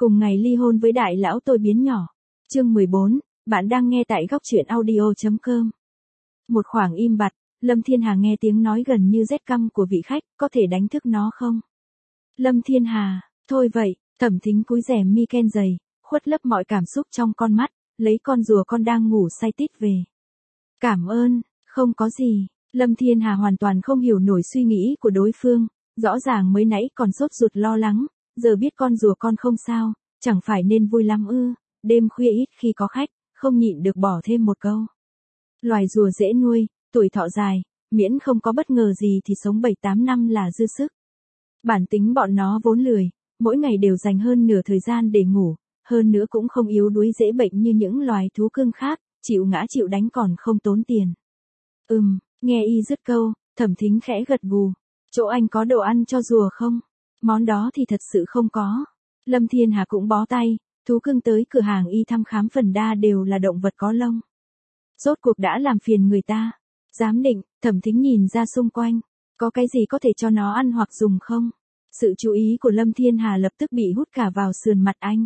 Cùng ngày ly hôn với đại lão tôi biến nhỏ. Chương 14, bạn đang nghe tại góc truyện audio.com. Một khoảng im bặt, Lâm Thiên Hà nghe tiếng nói gần như rét căm của vị khách, có thể đánh thức nó không? Lâm Thiên Hà, thôi vậy, Thẩm Thính cúi rèm mi ken dày, khuất lấp mọi cảm xúc trong con mắt, lấy con rùa con đang ngủ say tít về. Cảm ơn, không có gì. Lâm Thiên Hà hoàn toàn không hiểu nổi suy nghĩ của đối phương, rõ ràng mới nãy còn sốt ruột lo lắng, giờ biết con rùa con không sao, chẳng phải nên vui lắm ư? Đêm khuya ít khi có khách, không nhịn được bỏ thêm một câu. Loài rùa dễ nuôi, tuổi thọ dài, miễn không có bất ngờ gì thì sống 7-8 năm là dư sức. Bản tính bọn nó vốn lười, mỗi ngày đều dành hơn nửa thời gian để ngủ, hơn nữa cũng không yếu đuối dễ bệnh như những loài thú cưng khác, chịu ngã chịu đánh còn không tốn tiền. Nghe y dứt câu, Thẩm Thính khẽ gật gù. Chỗ anh có đồ ăn cho rùa không? Món đó thì thật sự không có. Lâm Thiên Hà cũng bó tay, thú cưng tới cửa hàng y thăm khám phần đa đều là động vật có lông. Rốt cuộc đã làm phiền người ta. Giám định, Thẩm Thính nhìn ra xung quanh, có cái gì có thể cho nó ăn hoặc dùng không? Sự chú ý của Lâm Thiên Hà lập tức bị hút cả vào sườn mặt anh.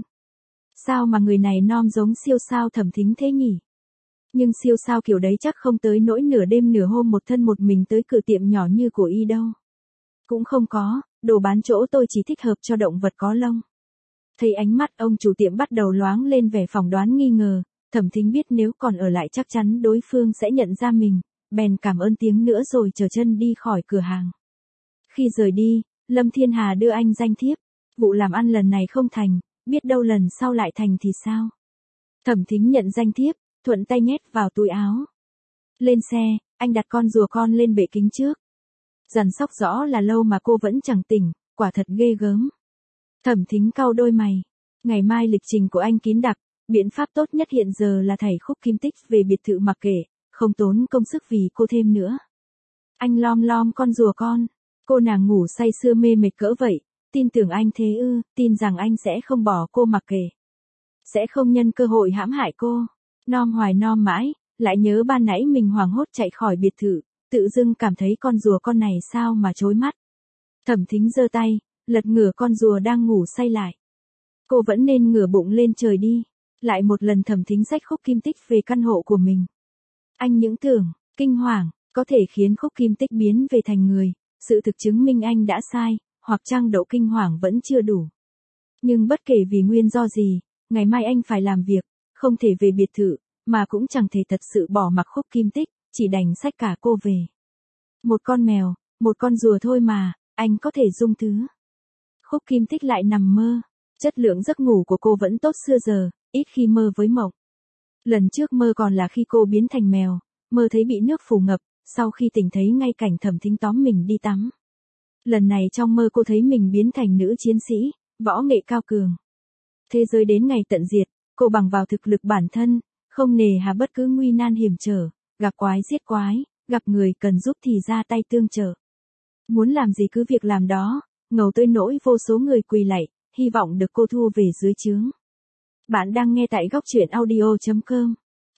Sao mà người này nom giống siêu sao Thẩm Thính thế nhỉ? Nhưng siêu sao kiểu đấy chắc không tới nỗi nửa đêm nửa hôm một thân một mình tới cửa tiệm nhỏ như của y đâu. Cũng không có, đồ bán chỗ tôi chỉ thích hợp cho động vật có lông. Thấy ánh mắt ông chủ tiệm bắt đầu loáng lên vẻ phỏng đoán nghi ngờ, Thẩm Thính biết nếu còn ở lại chắc chắn đối phương sẽ nhận ra mình, bèn cảm ơn tiếng nữa rồi trở chân đi khỏi cửa hàng. Khi rời đi, Lâm Thiên Hà đưa anh danh thiếp, vụ làm ăn lần này không thành, biết đâu lần sau lại thành thì sao? Thẩm Thính nhận danh thiếp, thuận tay nhét vào túi áo. Lên xe, anh đặt con rùa con lên bệ kính trước. Dằn sóc rõ là lâu mà cô vẫn chẳng tỉnh, quả thật ghê gớm. Thẩm Thính cau đôi mày. Ngày mai lịch trình của anh kín đặc, biện pháp tốt nhất hiện giờ là thảy Khúc Kim Tích về biệt thự mặc kệ, không tốn công sức vì cô thêm nữa. Anh lom lom con rùa con. Cô nàng ngủ say sưa mê mệt cỡ vậy, tin tưởng anh thế ư? Tin rằng anh sẽ không bỏ cô mặc kệ. Sẽ không nhân cơ hội hãm hại cô. Nom hoài nom mãi, lại nhớ ban nãy mình hoảng hốt chạy khỏi biệt thự, tự dưng cảm thấy con rùa con này sao mà chói mắt. Thẩm Thính giơ tay, lật ngửa con rùa đang ngủ say lại. Cô vẫn nên ngửa bụng lên trời đi. Lại một lần Thẩm Thính xách Khúc Kim Tích về căn hộ của mình. Anh những tưởng, kinh hoàng, có thể khiến Khúc Kim Tích biến về thành người, sự thực chứng minh anh đã sai, hoặc chăng độ kinh hoàng vẫn chưa đủ. Nhưng bất kể vì nguyên do gì, ngày mai anh phải làm việc, không thể về biệt thự, mà cũng chẳng thể thật sự bỏ mặc Khúc Kim Tích, chỉ đành xách cả cô về. Một con mèo, một con rùa thôi mà, anh có thể dung thứ. Khúc Kim Tích lại nằm mơ, chất lượng giấc ngủ của cô vẫn tốt xưa giờ, ít khi mơ với mộng. Lần trước mơ còn là khi cô biến thành mèo, mơ thấy bị nước phủ ngập, sau khi tỉnh thấy ngay cảnh Thẩm Thính tóm mình đi tắm. Lần này trong mơ cô thấy mình biến thành nữ chiến sĩ, võ nghệ cao cường. Thế giới đến ngày tận diệt, cô bằng vào thực lực bản thân, không nề hà bất cứ nguy nan hiểm trở, gặp quái giết quái, gặp người cần giúp thì ra tay tương trợ. Muốn làm gì cứ việc làm đó, ngầu tới nỗi vô số người quỳ lạy, hy vọng được cô thu về dưới trướng. Bạn đang nghe tại góc truyện audio.com.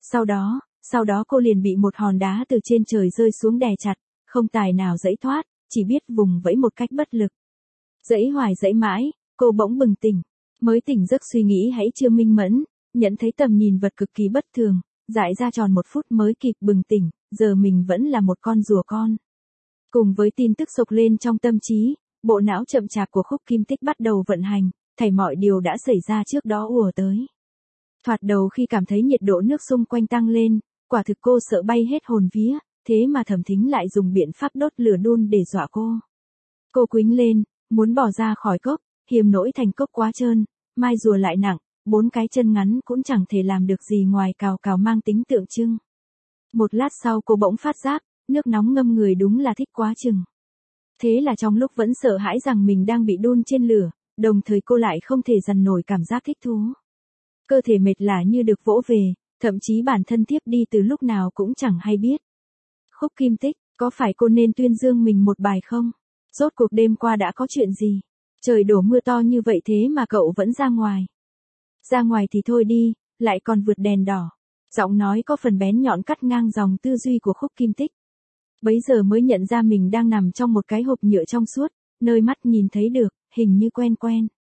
Sau đó cô liền bị một hòn đá từ trên trời rơi xuống đè chặt, không tài nào giãy thoát, chỉ biết vùng vẫy một cách bất lực. Giãy hoài giãy mãi, cô bỗng bừng tỉnh, mới tỉnh giấc suy nghĩ hãy chưa minh mẫn, nhận thấy tầm nhìn vật cực kỳ bất thường, dại ra tròn 1 phút mới kịp bừng tỉnh, giờ mình vẫn là một con rùa con. Cùng với tin tức sộc lên trong tâm trí, bộ não chậm chạp của Khúc Kim Tích bắt đầu vận hành, thảy mọi điều đã xảy ra trước đó ùa tới. Thoạt đầu khi cảm thấy nhiệt độ nước xung quanh tăng lên, quả thực cô sợ bay hết hồn vía, thế mà Thẩm Thính lại dùng biện pháp đốt lửa đun để dọa cô. Cô quĩnh lên, muốn bỏ ra khỏi cốc, hiềm nỗi thành cốc quá trơn, mai rùa lại nặng, 4 cái chân ngắn cũng chẳng thể làm được gì ngoài cào cào mang tính tượng trưng. Một lát sau cô bỗng phát giác, nước nóng ngâm người đúng là thích quá chừng. Thế là trong lúc vẫn sợ hãi rằng mình đang bị đun trên lửa, đồng thời cô lại không thể dằn nổi cảm giác thích thú. Cơ thể mệt lả như được vỗ về, thậm chí bản thân thiếp đi từ lúc nào cũng chẳng hay biết. Khúc Kim Tích, có phải cô nên tuyên dương mình một bài không? Rốt cuộc đêm qua đã có chuyện gì? Trời đổ mưa to như vậy thế mà cậu vẫn ra ngoài. Ra ngoài thì thôi đi, lại còn vượt đèn đỏ. Giọng nói có phần bén nhọn cắt ngang dòng tư duy của Khúc Kim Tích. Bấy giờ mới nhận ra mình đang nằm trong một cái hộp nhựa trong suốt, nơi mắt nhìn thấy được, hình như quen quen.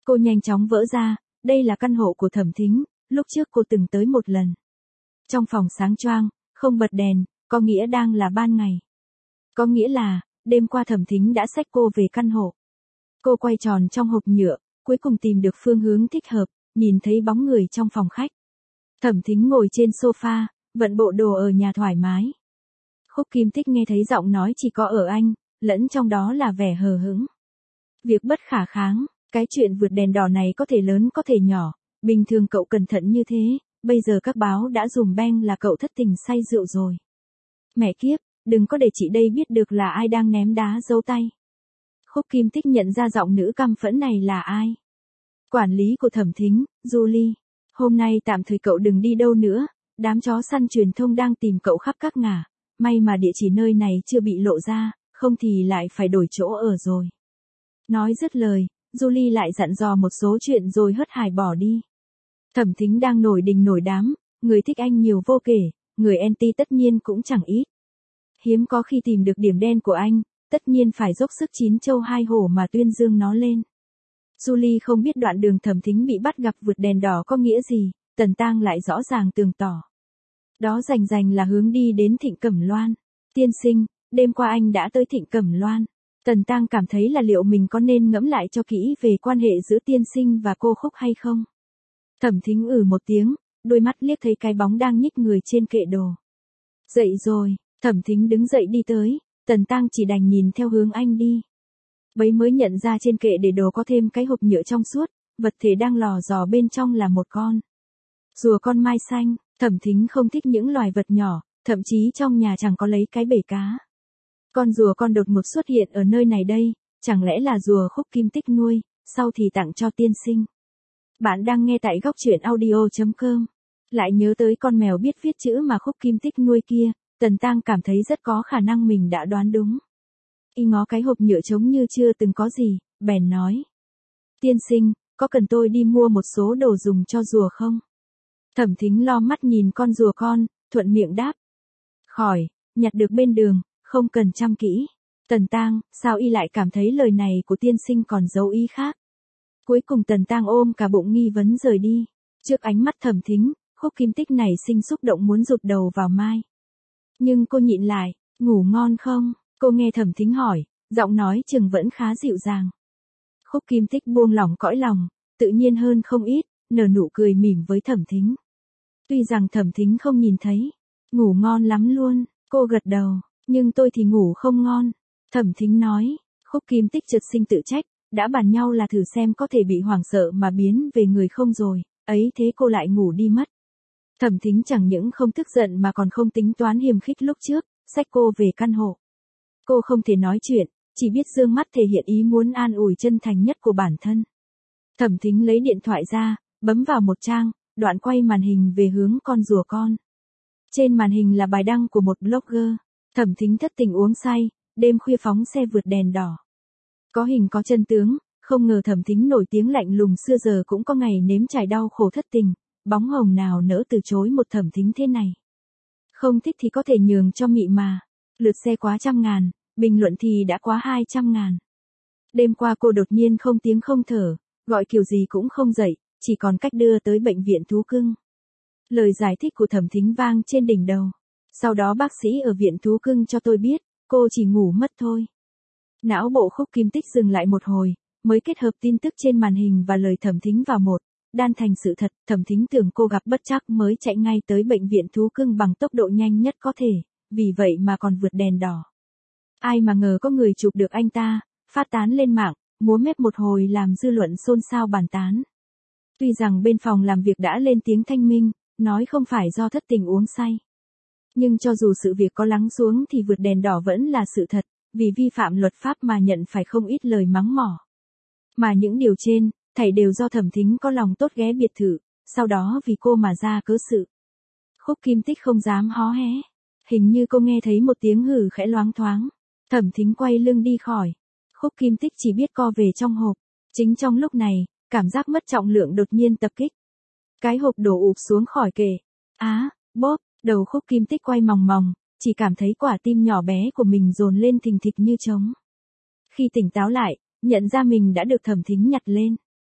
Cô nhanh chóng vỡ ra, đây là căn hộ của Thẩm Thính, lúc trước cô từng tới một lần. Trong phòng sáng choang, không bật đèn, có nghĩa đang là ban ngày. Có nghĩa là, đêm qua Thẩm Thính đã xách cô về căn hộ. Cô quay tròn trong hộp nhựa, cuối cùng tìm được phương hướng thích hợp, nhìn thấy bóng người trong phòng khách. Thẩm Thính ngồi trên sofa, vận bộ đồ ở nhà thoải mái. Khúc Kim Tích nghe thấy giọng nói chỉ có ở anh, lẫn trong đó là vẻ hờ hững. Việc bất khả kháng, cái chuyện vượt đèn đỏ này có thể lớn có thể nhỏ, bình thường cậu cẩn thận như thế, bây giờ các báo đã dùm beng là cậu thất tình say rượu rồi. Mẹ kiếp, đừng có để chị đây biết được là ai đang ném đá giấu tay. Khúc Kim Tích nhận ra giọng nữ căm phẫn này là ai. Quản lý của Thẩm Thính, Julie. Hôm nay tạm thời cậu đừng đi đâu nữa, đám chó săn truyền thông đang tìm cậu khắp các ngả, may mà địa chỉ nơi này chưa bị lộ ra, không thì lại phải đổi chỗ ở rồi. Nói dứt lời, Julie lại dặn dò một số chuyện rồi hớt hải bỏ đi. Thẩm Thính đang nổi đình nổi đám, người thích anh nhiều vô kể, người anti tất nhiên cũng chẳng ít. Hiếm có khi tìm được điểm đen của anh, tất nhiên phải dốc sức chín châu hai hổ mà tuyên dương nó lên. Julie không biết đoạn đường Thẩm Thính bị bắt gặp vượt đèn đỏ có nghĩa gì, Tần Tang lại rõ ràng tường tỏ. Đó rành là hướng đi đến Thịnh Cẩm Loan. Tiên sinh, đêm qua anh đã tới Thịnh Cẩm Loan. Tần Tang cảm thấy là liệu mình có nên ngẫm lại cho kỹ về quan hệ giữa tiên sinh và cô Khúc hay không. Thẩm Thính một tiếng, đôi mắt liếc thấy cái bóng đang nhích người trên kệ đồ. Dậy rồi, Thẩm Thính đứng dậy đi tới, Tần Tang chỉ đành nhìn theo hướng anh đi. Bấy mới nhận ra trên kệ để đồ có thêm cái hộp nhựa trong suốt, vật thể đang lò dò bên trong là một con rùa con mai xanh. Thẩm Thính không thích những loài vật nhỏ, thậm chí trong nhà chẳng có lấy cái bể cá. Con rùa con đột ngột xuất hiện ở nơi này đây, chẳng lẽ là rùa Khúc Kim Tích nuôi, sau thì tặng cho tiên sinh. Bạn đang nghe tại góc truyện audio.com. Lại nhớ tới con mèo biết viết chữ mà Khúc Kim Tích nuôi kia, Tần Tang cảm thấy rất có khả năng mình đã đoán đúng. Y ngó cái hộp nhựa trống như chưa từng có gì, bèn nói. Tiên sinh, có cần tôi đi mua một số đồ dùng cho rùa không? Thẩm Thính lo mắt nhìn con rùa con, thuận miệng đáp. Khỏi, nhặt được bên đường, không cần chăm kỹ. Tần Tang, sao y lại cảm thấy lời này của tiên sinh còn giấu ý khác? Cuối cùng Tần Tang ôm cả bụng nghi vấn rời đi. Trước ánh mắt Thẩm Thính, Khúc Kim Tích này sinh xúc động muốn rụt đầu vào mai. Nhưng cô nhịn lại, ngủ ngon không? Cô nghe Thẩm Thính hỏi, giọng nói chừng vẫn khá dịu dàng. Khúc Kim Tích buông lỏng cõi lòng, tự nhiên hơn không ít, nở nụ cười mỉm với Thẩm Thính. Tuy rằng Thẩm Thính không nhìn thấy, ngủ ngon lắm luôn, cô gật đầu, nhưng tôi thì ngủ không ngon. Thẩm Thính nói, Khúc Kim Tích chợt sinh tự trách, đã bàn nhau là thử xem có thể bị hoảng sợ mà biến về người không rồi, ấy thế cô lại ngủ đi mất. Thẩm Thính chẳng những không tức giận mà còn không tính toán hiềm khích lúc trước, xách cô về căn hộ. Cô không thể nói chuyện, chỉ biết dương mắt thể hiện ý muốn an ủi chân thành nhất của bản thân. Thẩm Thính lấy điện thoại ra, bấm vào một trang, đoạn quay màn hình về hướng con rùa con. Trên màn hình là bài đăng của một blogger. Thẩm Thính thất tình uống say, đêm khuya phóng xe vượt đèn đỏ. Có hình có chân tướng, không ngờ Thẩm Thính nổi tiếng lạnh lùng xưa giờ cũng có ngày nếm trải đau khổ thất tình, bóng hồng nào nỡ từ chối một Thẩm Thính thế này. Không thích thì có thể nhường cho mị mà. Lượt xe quá 100.000, bình luận thì đã quá 200.000. Đêm qua cô đột nhiên không tiếng không thở, gọi kiểu gì cũng không dậy, chỉ còn cách đưa tới bệnh viện thú cưng. Lời giải thích của Thẩm Thính vang trên đỉnh đầu. Sau đó bác sĩ ở viện thú cưng cho tôi biết, cô chỉ ngủ mất thôi. Não bộ Khúc Kim Tích dừng lại một hồi, mới kết hợp tin tức trên màn hình và lời Thẩm Thính vào một, đan thành sự thật. Thẩm Thính tưởng cô gặp bất trắc mới chạy ngay tới bệnh viện thú cưng bằng tốc độ nhanh nhất có thể, vì vậy mà còn vượt đèn đỏ. Ai mà ngờ có người chụp được anh ta, phát tán lên mạng, múa mép một hồi làm dư luận xôn xao bàn tán. Tuy rằng bên phòng làm việc đã lên tiếng thanh minh, nói không phải do thất tình uống say. Nhưng cho dù sự việc có lắng xuống thì vượt đèn đỏ vẫn là sự thật, vì vi phạm luật pháp mà nhận phải không ít lời mắng mỏ. Mà những điều trên, thảy đều do Thẩm Thính có lòng tốt ghé biệt thự, sau đó vì cô mà ra cớ sự. Khúc Kim Tích không dám hó hé. Hình như cô nghe thấy một tiếng hừ khẽ loáng thoáng. Thẩm Thính quay lưng đi khỏi. Khúc Kim Tích chỉ biết co về trong hộp. Chính trong lúc này, cảm giác mất trọng lượng đột nhiên tập kích. Cái hộp đổ ụp xuống khỏi kệ. Bóp, đầu Khúc Kim Tích quay mòng mòng, chỉ cảm thấy quả tim nhỏ bé của mình dồn lên thình thịch như trống. Khi tỉnh táo lại, nhận ra mình đã được Thẩm Thính nhặt lên.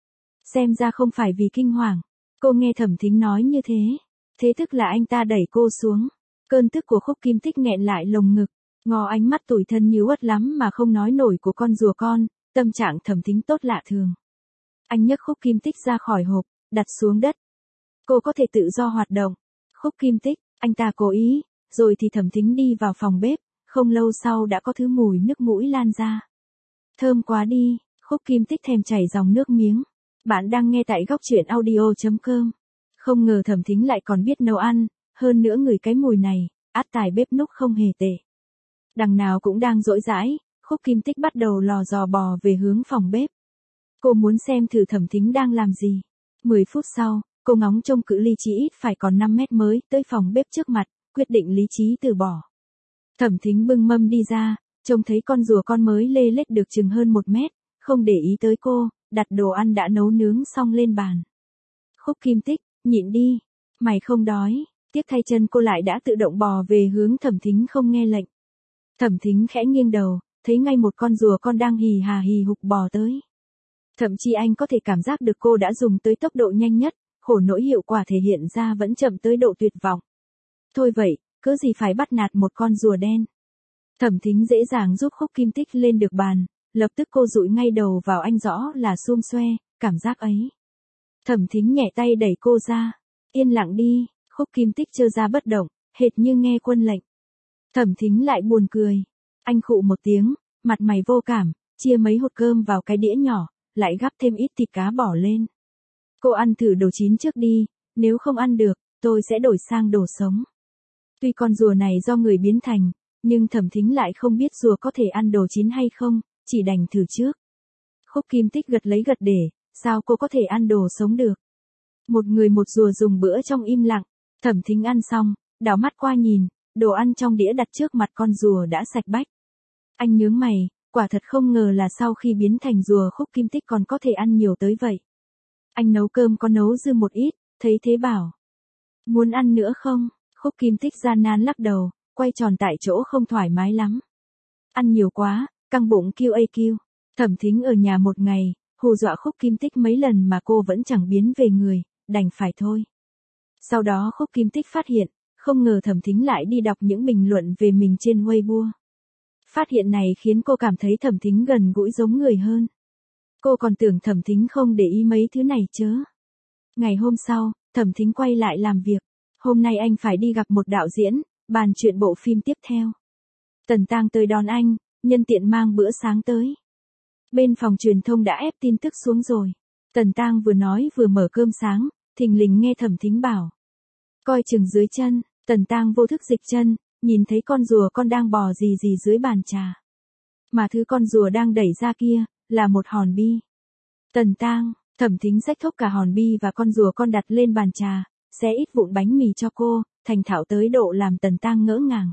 Xem ra không phải vì kinh hoàng. Cô nghe Thẩm Thính nói như thế. Thế tức là anh ta đẩy cô xuống. Cơn tức của Khúc Kim Tích nghẹn lại lồng ngực. Ngó ánh mắt tủi thân như uất lắm mà không nói nổi của con rùa con, tâm trạng Thẩm Thính tốt lạ thường. Anh nhấc Khúc Kim Tích ra khỏi hộp, đặt xuống đất. Cô có thể tự do hoạt động. Khúc Kim Tích, anh ta cố ý, rồi thì Thẩm Thính đi vào phòng bếp, không lâu sau đã có thứ mùi nước mũi lan ra. Thơm quá đi, Khúc Kim Tích thèm chảy dòng nước miếng. Bạn đang nghe tại góc truyện audio.com. Không ngờ Thẩm Thính lại còn biết nấu ăn, hơn nữa ngửi cái mùi này, át tài bếp núc không hề tệ. Đằng nào cũng đang dỗi dãi, Khúc Kim Tích bắt đầu lò dò bò về hướng phòng bếp. Cô muốn xem thử Thẩm Thính đang làm gì. 10 phút sau, cô ngóng trông cự ly chỉ ít phải còn 5 mét mới tới phòng bếp trước mặt, quyết định lý trí từ bỏ. Thẩm Thính bưng mâm đi ra, trông thấy con rùa con mới lê lết được chừng hơn 1 mét, không để ý tới cô, đặt đồ ăn đã nấu nướng xong lên bàn. Khúc Kim Tích, nhịn đi, mày không đói. Tiếc thay chân cô lại đã tự động bò về hướng Thẩm Thính không nghe lệnh. Thẩm Thính khẽ nghiêng đầu, thấy ngay một con rùa con đang hì hà hì hục bò tới. Thậm chí anh có thể cảm giác được cô đã dùng tới tốc độ nhanh nhất, khổ nỗi hiệu quả thể hiện ra vẫn chậm tới độ tuyệt vọng. Thôi vậy, cớ gì phải bắt nạt một con rùa đen. Thẩm Thính dễ dàng giúp Khúc Kim Tích lên được bàn, lập tức cô dụi ngay đầu vào anh rõ là xum xoe, cảm giác ấy. Thẩm Thính nhẹ tay đẩy cô ra. Yên lặng đi, Khúc Kim Tích trơ ra bất động, hệt như nghe quân lệnh. Thẩm Thính lại buồn cười. Anh khụ một tiếng, mặt mày vô cảm, chia mấy hột cơm vào cái đĩa nhỏ, lại gắp thêm ít thịt cá bỏ lên. Cô ăn thử đồ chín trước đi, nếu không ăn được, tôi sẽ đổi sang đồ sống. Tuy con rùa này do người biến thành, nhưng Thẩm Thính lại không biết rùa có thể ăn đồ chín hay không, chỉ đành thử trước. Khúc Kim Tích gật lấy gật để, sao cô có thể ăn đồ sống được? Một người một rùa dùng bữa trong im lặng, Thẩm Thính ăn xong, đảo mắt qua nhìn, đồ ăn trong đĩa đặt trước mặt con rùa đã sạch bách. Anh nhướng mày, quả thật không ngờ là sau khi biến thành rùa Khúc Kim Tích còn có thể ăn nhiều tới vậy. Anh nấu cơm có nấu dư một ít, thấy thế bảo. Muốn ăn nữa không? Khúc Kim Tích gian nan lắc đầu, quay tròn tại chỗ không thoải mái lắm. Ăn nhiều quá, căng bụng QAQ. Thẩm Thính ở nhà một ngày, hù dọa Khúc Kim Tích mấy lần mà cô vẫn chẳng biến về người, đành phải thôi. Sau đó Khúc Kim Tích phát hiện, không ngờ Thẩm Thính lại đi đọc những bình luận về mình trên Weibo. Phát hiện này khiến cô cảm thấy Thẩm Thính gần gũi giống người hơn. Cô còn tưởng Thẩm Thính không để ý mấy thứ này chớ. Ngày hôm sau, Thẩm Thính quay lại làm việc. Hôm nay anh phải đi gặp một đạo diễn, bàn chuyện bộ phim tiếp theo. Tần Tang tới đón anh, nhân tiện mang bữa sáng tới. Bên phòng truyền thông đã ép tin tức xuống rồi. Tần Tang vừa nói vừa mở cơm sáng, thình lình nghe Thẩm Thính bảo. Coi chừng dưới chân, Tần Tang vô thức dịch chân, nhìn thấy con rùa con đang bò gì gì dưới bàn trà. Mà thứ con rùa đang đẩy ra kia, là một hòn bi. Tần Tang, Thẩm Thính xách thốc cả hòn bi và con rùa con đặt lên bàn trà, xé ít vụn bánh mì cho cô, thành thạo tới độ làm Tần Tang ngỡ ngàng.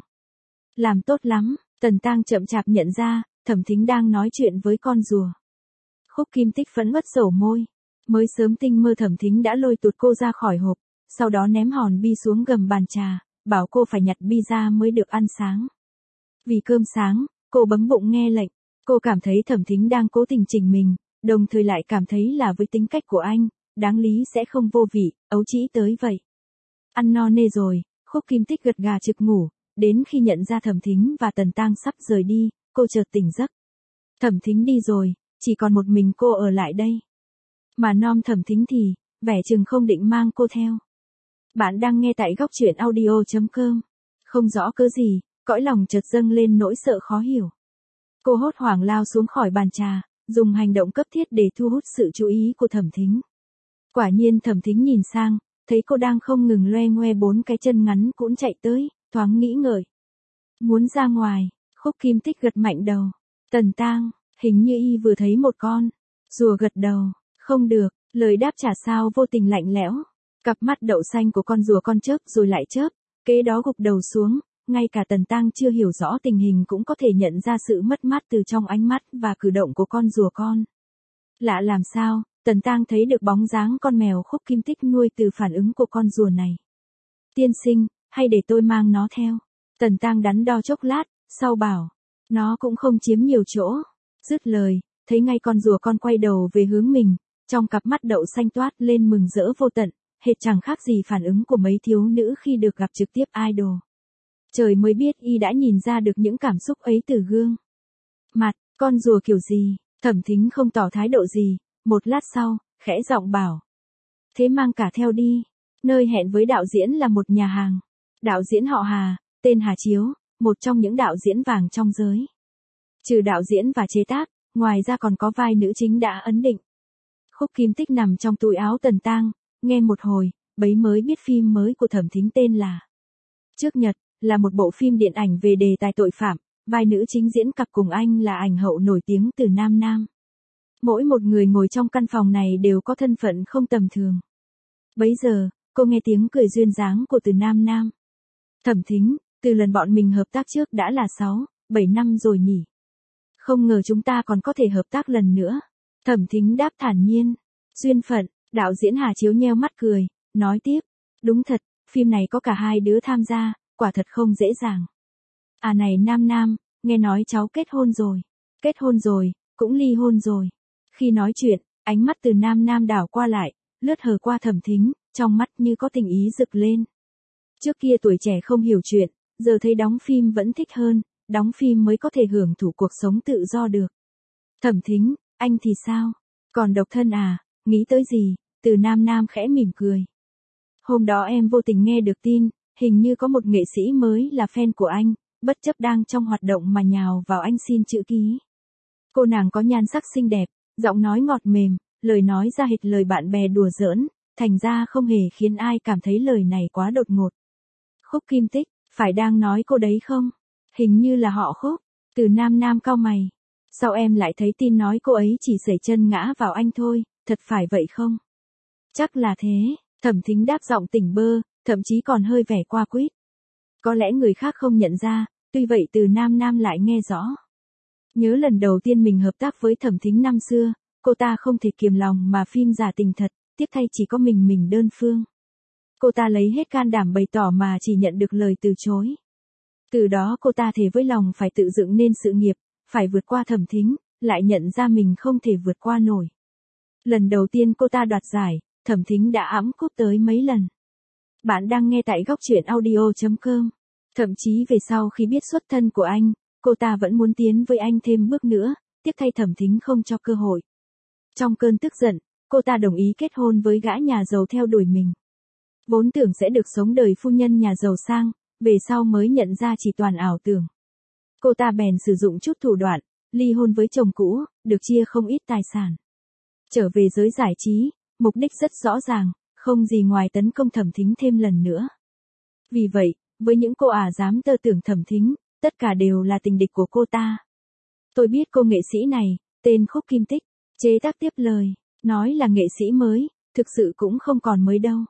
Làm tốt lắm, Tần Tang chậm chạp nhận ra, Thẩm Thính đang nói chuyện với con rùa. Khúc Kim Tích phẫn uất sổ môi. Mới sớm tinh mơ Thẩm Thính đã lôi tuột cô ra khỏi hộp, sau đó ném hòn bi xuống gầm bàn trà, bảo cô phải nhặt bi ra mới được ăn sáng. Vì cơm sáng, cô bấm bụng nghe lệnh. Cô cảm thấy Thẩm Thính đang cố tình chỉnh mình, đồng thời lại cảm thấy là với tính cách của anh, đáng lý sẽ không vô vị, ấu trĩ tới vậy. Ăn no nê rồi, Khúc Kim Tích gật gà trực ngủ, đến khi nhận ra Thẩm Thính và Tần Tang sắp rời đi, cô chợt tỉnh giấc. Thẩm Thính đi rồi, chỉ còn một mình cô ở lại đây. Mà nom Thẩm Thính thì, vẻ chừng không định mang cô theo. Bạn đang nghe tại góc truyện audio.com. Không rõ cớ gì, cõi lòng chợt dâng lên nỗi sợ khó hiểu. Cô hốt hoảng lao xuống khỏi bàn trà, dùng hành động cấp thiết để thu hút sự chú ý của Thẩm Thính. Quả nhiên Thẩm Thính nhìn sang, thấy cô đang không ngừng loe ngoe 4 cái chân ngắn cũng chạy tới, thoáng nghĩ ngợi. Muốn ra ngoài, Khúc Kim Tích gật mạnh đầu. Tần Tang, hình như y vừa thấy một con rùa gật đầu. Không được, lời đáp trả sao vô tình lạnh lẽo. Cặp mắt đậu xanh của con rùa con chớp rồi lại chớp, kế đó gục đầu xuống, ngay cả Tần Tang chưa hiểu rõ tình hình cũng có thể nhận ra sự mất mát từ trong ánh mắt và cử động của con rùa con. Lạ làm sao, Tần Tang thấy được bóng dáng con mèo Khúc Kim Tích nuôi từ phản ứng của con rùa này. Tiên sinh, hay để tôi mang nó theo? Tần Tang đắn đo chốc lát, sau bảo, nó cũng không chiếm nhiều chỗ. Dứt lời, thấy ngay con rùa con quay đầu về hướng mình, Trong cặp mắt đậu xanh toát lên mừng rỡ vô tận, hệt chẳng khác gì phản ứng của mấy thiếu nữ khi được gặp trực tiếp idol. Trời mới biết y đã nhìn ra được những cảm xúc ấy từ gương mặt, con rùa kiểu gì, Thẩm Thính không tỏ thái độ gì, một lát sau, khẽ giọng bảo. Thế mang cả theo đi, nơi hẹn với đạo diễn là một nhà hàng. Đạo diễn họ Hà, tên Hà Chiếu, một trong những đạo diễn vàng trong giới. Trừ đạo diễn và chế tác, ngoài ra còn có vai nữ chính đã ấn định. Khúc Kim Tích nằm trong túi áo Tần Tang, nghe một hồi, bấy mới biết phim mới của Thẩm Thính tên là Trước Nhật, là một bộ phim điện ảnh về đề tài tội phạm, vai nữ chính diễn cặp cùng anh là ảnh hậu nổi tiếng Từ Nam Nam. Mỗi một người ngồi trong căn phòng này đều có thân phận không tầm thường. Bấy giờ, cô nghe tiếng cười duyên dáng của Từ Nam Nam. Thẩm Thính, từ lần bọn mình hợp tác trước đã là 6, 7 năm rồi nhỉ. Không ngờ chúng ta còn có thể hợp tác lần nữa. Thẩm Thính đáp thản nhiên. Duyên phận, đạo diễn Hà Chiếu nheo mắt cười, nói tiếp. Đúng thật, phim này có cả hai đứa tham gia, quả thật không dễ dàng. À này Nam Nam, nghe nói cháu kết hôn rồi. Kết hôn rồi, cũng ly hôn rồi. Khi nói chuyện, ánh mắt Từ Nam Nam đảo qua lại, lướt hờ qua Thẩm Thính, trong mắt như có tình ý rực lên. Trước kia tuổi trẻ không hiểu chuyện, giờ thấy đóng phim vẫn thích hơn, đóng phim mới có thể hưởng thụ cuộc sống tự do được. Thẩm Thính, anh thì sao? Còn độc thân à? Nghĩ tới gì? Từ Nam Nam khẽ mỉm cười. Hôm đó em vô tình nghe được tin, hình như có một nghệ sĩ mới là fan của anh, bất chấp đang trong hoạt động mà nhào vào anh xin chữ ký. Cô nàng có nhan sắc xinh đẹp, giọng nói ngọt mềm, lời nói ra hệt lời bạn bè đùa giỡn, thành ra không hề khiến ai cảm thấy lời này quá đột ngột. Khúc Kim Tích, phải đang nói cô đấy không? Hình như là họ Khúc. Từ Nam Nam cau mày. Sao em lại thấy tin nói cô ấy chỉ sẩy chân ngã vào anh thôi, thật phải vậy không? Chắc là thế, Thẩm Thính đáp giọng tỉnh bơ, thậm chí còn hơi vẻ qua quýt. Có lẽ người khác không nhận ra, tuy vậy Từ Nam Nam lại nghe rõ. Nhớ lần đầu tiên mình hợp tác với Thẩm Thính năm xưa, cô ta không thể kiềm lòng mà phim giả tình thật, tiếc thay chỉ có mình đơn phương. Cô ta lấy hết can đảm bày tỏ mà chỉ nhận được lời từ chối. Từ đó cô ta thề với lòng phải tự dựng nên sự nghiệp, phải vượt qua Thẩm Thính, lại nhận ra mình không thể vượt qua nổi. Lần đầu tiên cô ta đoạt giải, Thẩm Thính đã ẵm cúp tới mấy lần. Bạn đang nghe tại góc truyện audio.com. Thậm chí về sau khi biết xuất thân của anh, cô ta vẫn muốn tiến với anh thêm bước nữa, tiếc thay Thẩm Thính không cho cơ hội. Trong cơn tức giận, cô ta đồng ý kết hôn với gã nhà giàu theo đuổi mình. Vốn tưởng sẽ được sống đời phu nhân nhà giàu sang, về sau mới nhận ra chỉ toàn ảo tưởng. Cô ta bèn sử dụng chút thủ đoạn, ly hôn với chồng cũ, được chia không ít tài sản. Trở về giới giải trí, mục đích rất rõ ràng, không gì ngoài tấn công Thẩm Thính thêm lần nữa. Vì vậy, với những cô dám tơ tưởng Thẩm Thính, tất cả đều là tình địch của cô ta. Tôi biết cô nghệ sĩ này, tên Khúc Kim Tích, chế tác tiếp lời, nói là nghệ sĩ mới, thực sự cũng không còn mới đâu.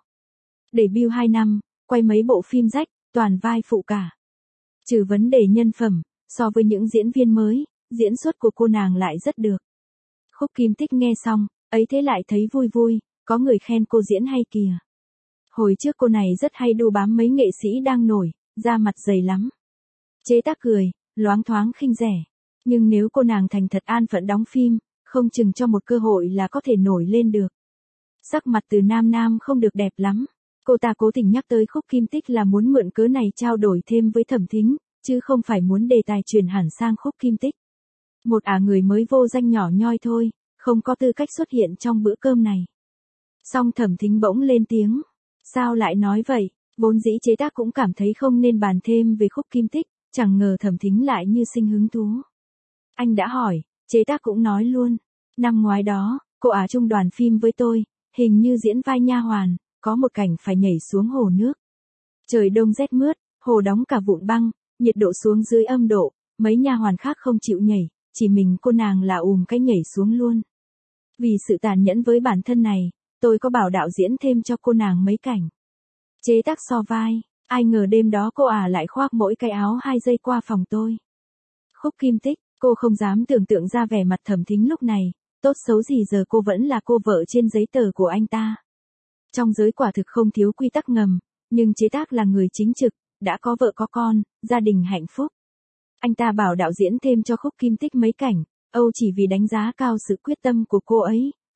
Debut 2 năm, quay mấy bộ phim rách, toàn vai phụ cả. Trừ vấn đề nhân phẩm, so với những diễn viên mới, diễn xuất của cô nàng lại rất được. Khúc Kim Tích nghe xong, ấy thế lại thấy vui vui, có người khen cô diễn hay kìa. Hồi trước cô này rất hay đu bám mấy nghệ sĩ đang nổi, da mặt dày lắm. Chế tác cười, loáng thoáng khinh rẻ. Nhưng nếu cô nàng thành thật an phận đóng phim, không chừng cho một cơ hội là có thể nổi lên được. Sắc mặt Từ Nam Nam không được đẹp lắm. Cô ta cố tình nhắc tới Khúc Kim Tích là muốn mượn cớ này trao đổi thêm với Thẩm Thính, chứ không phải muốn đề tài chuyển hẳn sang Khúc Kim Tích. Một người mới vô danh nhỏ nhoi thôi, không có tư cách xuất hiện trong bữa cơm này. Song Thẩm Thính bỗng lên tiếng. Sao lại nói vậy? Vốn dĩ chế tác cũng cảm thấy không nên bàn thêm về Khúc Kim Tích, chẳng ngờ Thẩm Thính lại như sinh hứng thú. Anh đã hỏi, chế tác cũng nói luôn. Năm ngoái đó, cô chung đoàn phim với tôi, hình như diễn vai nha hoàn, có một cảnh phải nhảy xuống hồ nước. Trời đông rét mướt, hồ đóng cả vụn băng, nhiệt độ xuống dưới âm độ, mấy nha hoàn khác không chịu nhảy, chỉ mình cô nàng là cái nhảy xuống luôn. Vì sự tàn nhẫn với bản thân này, tôi có bảo đạo diễn thêm cho cô nàng mấy cảnh. Chế tác so vai, ai ngờ đêm đó cô lại khoác mỗi cái áo 2 giây qua phòng tôi. Khúc Kim Tích, cô không dám tưởng tượng ra vẻ mặt Thẩm Thính lúc này, tốt xấu gì giờ cô vẫn là cô vợ trên giấy tờ của anh ta. Trong giới quả thực không thiếu quy tắc ngầm, nhưng chế tác là người chính trực, đã có vợ có con, gia đình hạnh phúc. Anh ta bảo đạo diễn thêm cho Khúc Kim Tích mấy cảnh, chỉ vì đánh giá cao sự quyết tâm của cô ấy,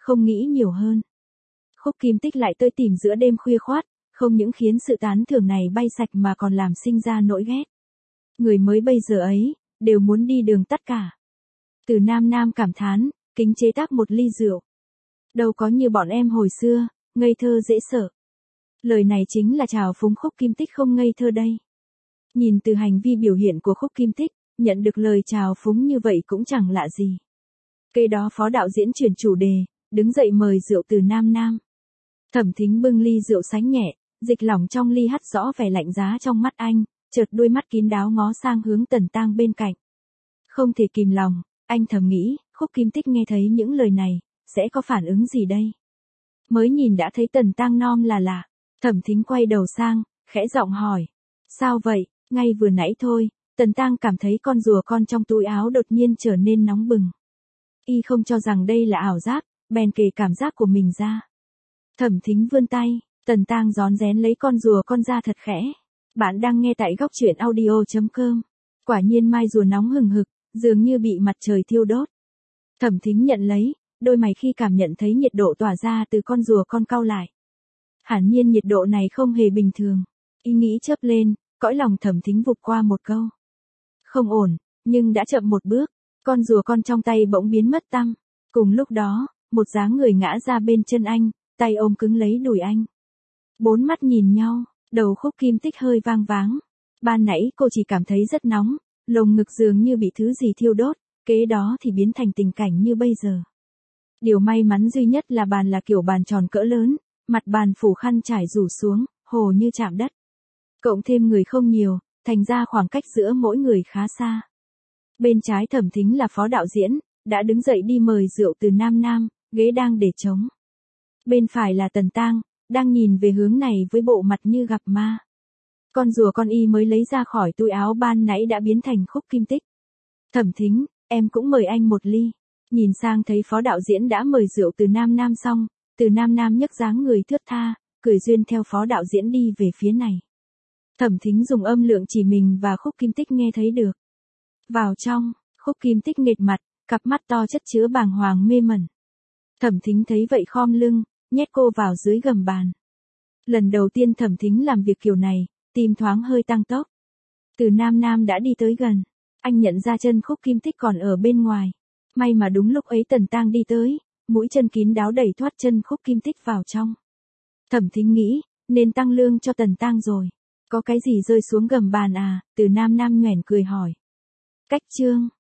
không nghĩ nhiều hơn. Khúc Kim Tích lại tới tìm giữa đêm khuya khoát, không những khiến sự tán thưởng này bay sạch mà còn làm sinh ra nỗi ghét. Người mới bây giờ ấy, đều muốn đi đường tắt cả. Từ Nam Nam cảm thán, kính chế tác một ly rượu. Đâu có như bọn em hồi xưa, ngây thơ dễ sợ. Lời này chính là trào phúng Khúc Kim Tích không ngây thơ đây. Nhìn từ hành vi biểu hiện của Khúc Kim Tích, nhận được lời trào phúng như vậy cũng chẳng lạ gì. Kế đó phó đạo diễn chuyển chủ đề, đứng dậy mời rượu Từ Nam Nam. Thẩm Thính bưng ly rượu sánh nhẹ, dịch lỏng trong ly hắt rõ vẻ lạnh giá trong mắt anh, chợt đôi mắt kín đáo ngó sang hướng Tần Tang bên cạnh. Không thể kìm lòng, anh thầm nghĩ, Khúc Kim Tích nghe thấy những lời này, sẽ có phản ứng gì đây? Mới nhìn đã thấy Tần Tang non là lạ, Thẩm Thính quay đầu sang, khẽ giọng hỏi. Sao vậy, ngay vừa nãy thôi, Tần Tang cảm thấy con rùa con trong túi áo đột nhiên trở nên nóng bừng. Y không cho rằng đây là ảo giác, bèn kể cảm giác của mình ra. Thẩm Thính vươn tay, Tần Tang rón rén lấy con rùa con ra thật khẽ. Bạn đang nghe tại góc truyện audio.com. Quả nhiên mai rùa nóng hừng hực, dường như bị mặt trời thiêu đốt. Thẩm Thính nhận lấy, đôi mày khi cảm nhận thấy nhiệt độ tỏa ra từ con rùa con cau lại. Hẳn nhiên nhiệt độ này không hề bình thường. Ý nghĩ chớp lên, cõi lòng Thẩm Thính vụt qua một câu. Không ổn, nhưng đã chậm một bước, con rùa con trong tay bỗng biến mất tăm. Cùng lúc đó, một dáng người ngã ra bên chân anh, tay ôm cứng lấy đùi anh. Bốn mắt nhìn nhau, đầu Khúc Kim Tích hơi vang váng. Ban nãy cô chỉ cảm thấy rất nóng, lồng ngực dường như bị thứ gì thiêu đốt, kế đó thì biến thành tình cảnh như bây giờ. Điều may mắn duy nhất là bàn là kiểu bàn tròn cỡ lớn, mặt bàn phủ khăn trải rủ xuống, hồ như chạm đất. Cộng thêm người không nhiều, thành ra khoảng cách giữa mỗi người khá xa. Bên trái Thẩm Thính là phó đạo diễn, đã đứng dậy đi mời rượu Từ Nam Nam, ghế đang để trống. Bên phải là Tần Tang, đang nhìn về hướng này với bộ mặt như gặp ma. Con rùa con y mới lấy ra khỏi túi áo ban nãy đã biến thành Khúc Kim Tích. Thẩm Thính, em cũng mời anh một ly. Nhìn sang thấy phó đạo diễn đã mời rượu Từ Nam Nam xong, Từ Nam Nam nhấc dáng người thướt tha, cười duyên theo phó đạo diễn đi về phía này. Thẩm Thính dùng âm lượng chỉ mình và Khúc Kim Tích nghe thấy được. Vào trong, Khúc Kim Tích nghệt mặt, cặp mắt to chất chứa bàng hoàng mê mẩn. Thẩm Thính thấy vậy khom lưng, nhét cô vào dưới gầm bàn. Lần đầu tiên Thẩm Thính làm việc kiểu này, tim thoáng hơi tăng tốc. Từ Nam Nam đã đi tới gần, anh nhận ra chân Khúc Kim Tích còn ở bên ngoài. May mà đúng lúc ấy Tần Tang đi tới, mũi chân kín đáo đẩy thoát chân Khúc Kim Tích vào trong. Thẩm Thính nghĩ, nên tăng lương cho Tần Tang rồi. Có cái gì rơi xuống gầm bàn à? Từ Nam Nam nhoẻn cười hỏi. Cách chương.